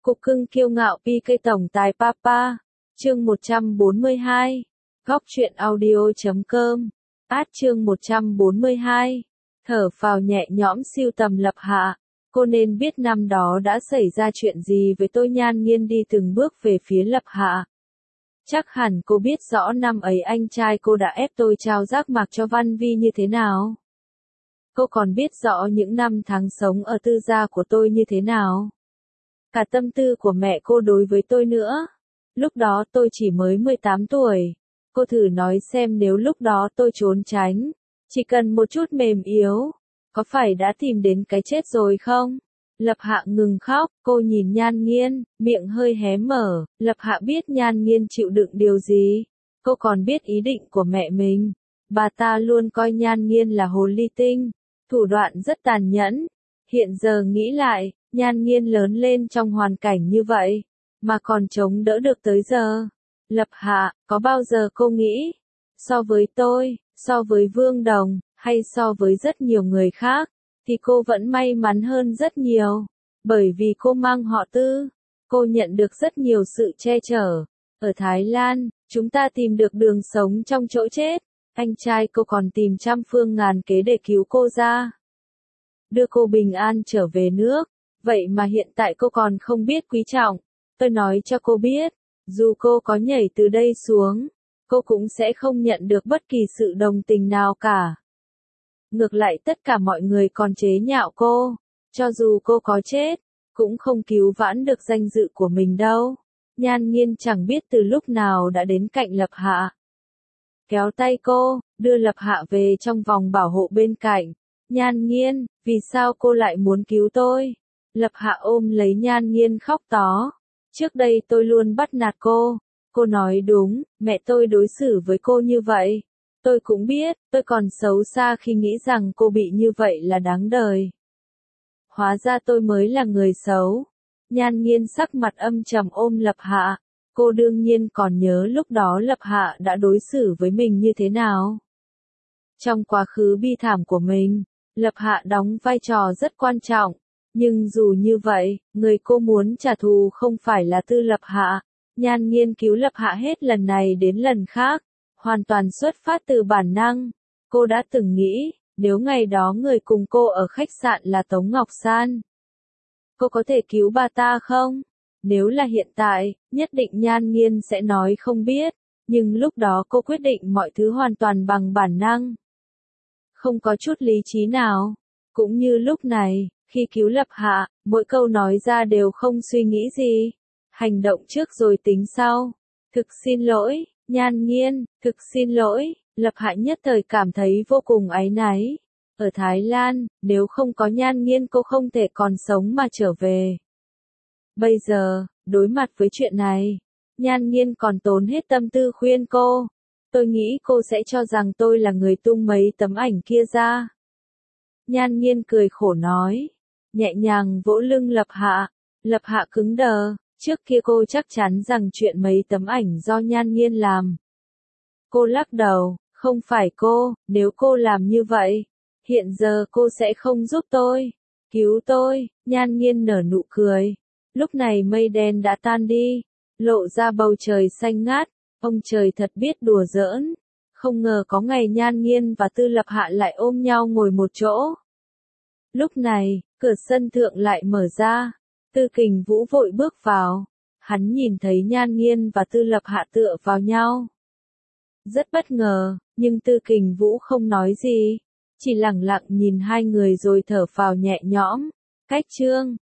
Cục cưng kiêu ngạo PK tổng tài Papa. Chương 142. Góc truyện audio.com. Chương 142. Thở phào nhẹ nhõm siêu tầm Lập Hạ. Cô nên biết năm đó đã xảy ra chuyện gì với tôi. Nhan Nghiên đi từng bước về phía Lập Hạ. Chắc hẳn cô biết rõ năm ấy anh trai cô đã ép tôi trao giác mạc cho Văn Vi như thế nào. Cô còn biết rõ những năm tháng sống ở tư gia của tôi như thế nào. Cả tâm tư của mẹ cô đối với tôi nữa. Lúc đó tôi chỉ mới 18 tuổi. Cô thử nói xem nếu lúc đó tôi trốn tránh, chỉ cần một chút mềm yếu, có phải đã tìm đến cái chết rồi không? Lập Hạ ngừng khóc, cô nhìn Nhan Nghiên, miệng hơi hé mở. Lập Hạ biết Nhan Nghiên chịu đựng điều gì. Cô còn biết ý định của mẹ mình. Bà ta luôn coi Nhan Nghiên là hồ ly tinh, thủ đoạn rất tàn nhẫn. Hiện giờ nghĩ lại, Nhan Nghiên lớn lên trong hoàn cảnh như vậy, mà còn chống đỡ được tới giờ. Lập Hạ, có bao giờ cô nghĩ, so với tôi, so với Vương Đồng, hay so với rất nhiều người khác, thì cô vẫn may mắn hơn rất nhiều. Bởi vì cô mang họ Tư, cô nhận được rất nhiều sự che chở. Ở Thái Lan, chúng ta tìm được đường sống trong chỗ chết. Anh trai cô còn tìm trăm phương ngàn kế để cứu cô ra, đưa cô bình an trở về nước. Vậy mà hiện tại cô còn không biết quý trọng. Tôi nói cho cô biết, dù cô có nhảy từ đây xuống, cô cũng sẽ không nhận được bất kỳ sự đồng tình nào cả. Ngược lại tất cả mọi người còn chế nhạo cô. Cho dù cô có chết, cũng không cứu vãn được danh dự của mình đâu. Nhan Nghiên chẳng biết từ lúc nào đã đến cạnh Lập Hạ, kéo tay cô, đưa Lập Hạ về trong vòng bảo hộ bên cạnh. Nhan Nghiên, vì sao cô lại muốn cứu tôi? Lập Hạ ôm lấy Nhan Nghiên khóc tó. Trước đây tôi luôn bắt nạt cô. Cô nói đúng, mẹ tôi đối xử với cô như vậy. Tôi cũng biết, tôi còn xấu xa khi nghĩ rằng cô bị như vậy là đáng đời. Hóa ra tôi mới là người xấu. Nhan Nghiên sắc mặt âm trầm ôm Lập Hạ. Cô đương nhiên còn nhớ lúc đó Lập Hạ đã đối xử với mình như thế nào. Trong quá khứ bi thảm của mình, Lập Hạ đóng vai trò rất quan trọng. Nhưng dù như vậy, người cô muốn trả thù không phải là Tư Lập Hạ. Nhan Nghiên cứu Lập Hạ hết lần này đến lần khác, hoàn toàn xuất phát từ bản năng. Cô đã từng nghĩ, nếu ngày đó người cùng cô ở khách sạn là Tống Ngọc San, cô có thể cứu bà ta không? Nếu là hiện tại, nhất định Nhan Nghiên sẽ nói không biết. Nhưng lúc đó cô quyết định mọi thứ hoàn toàn bằng bản năng, không có chút lý trí nào. Cũng như lúc này, khi cứu Lập Hạ, mỗi câu nói ra đều không suy nghĩ gì. Hành động trước rồi tính sau. Thực xin lỗi, Nhan Nghiên, thực xin lỗi. Lập Hạ nhất thời cảm thấy vô cùng áy náy. Ở Thái Lan, nếu không có Nhan Nghiên cô không thể còn sống mà trở về. Bây giờ, đối mặt với chuyện này, Nhan Nghiên còn tốn hết tâm tư khuyên cô. Tôi nghĩ cô sẽ cho rằng tôi là người tung mấy tấm ảnh kia ra. Nhan Nghiên cười khổ nói, nhẹ nhàng vỗ lưng Lập Hạ. Lập Hạ cứng đờ, trước kia cô chắc chắn rằng chuyện mấy tấm ảnh do Nhan Nghiên làm. Cô lắc đầu, không phải cô, nếu cô làm như vậy, hiện giờ cô sẽ không giúp tôi, cứu tôi. Nhan Nghiên nở nụ cười. Lúc này mây đen đã tan đi, lộ ra bầu trời xanh ngát. Ông trời thật biết đùa giỡn. Không ngờ có ngày Nhan Nghiên và Tư Lập Hạ lại ôm nhau ngồi một chỗ. Lúc này, cửa sân thượng lại mở ra. Tư Kình Vũ vội bước vào. Hắn nhìn thấy Nhan Nghiên và Tư Lập Hạ tựa vào nhau. Rất bất ngờ, nhưng Tư Kình Vũ không nói gì. Chỉ lẳng lặng nhìn hai người rồi thở phào nhẹ nhõm. Cách chương